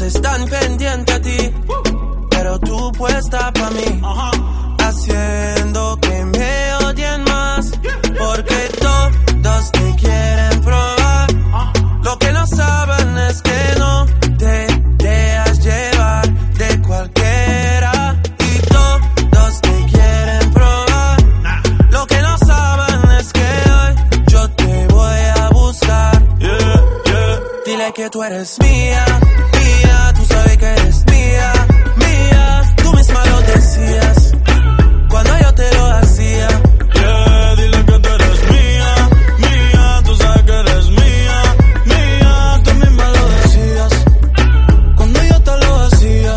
están pendientes a ti, pero tú puesta pa' mí, haciendo que me odien más, porque todos te quieren probar. Lo que no saben es que no te dejas llevar de cualquiera, y todos te quieren probar. Lo que no saben es que hoy yo te voy a buscar. Dile que tú eres mía, mía, tú sabes que eres mía, mía. Tú misma lo decías cuando yo te lo hacía. Dile que tú eres mía, mía, tú sabes que eres mía, mía. Tú misma lo decías cuando yo te lo hacía.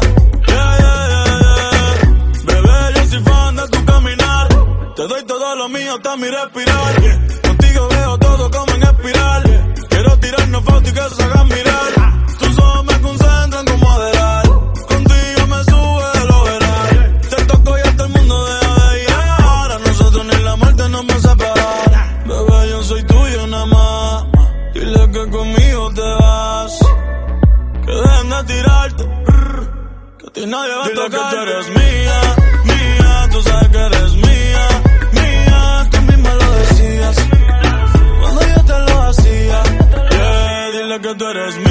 Bebé, yo soy fan de tu caminar. Te doy todo lo mío hasta mi respirar. Contigo veo todo como en espiral. Quiero tirarnos fotos y que se hagan mirar. Tus ojos me concentran como adelar. Contigo me sube lo veral. Te toco y hasta el mundo deja de llegar. A nosotros ni la muerte nos va a separar. Bebé, yo soy tuyo nada más. Dile que conmigo te vas. Que dejen de tirarte. Que a ti nadie va a tocar. Dile que tú eres mía, mía. Tú sabes que eres mía, mía. Tú misma lo decías cuando yo te lo hacía. Dile que tú eres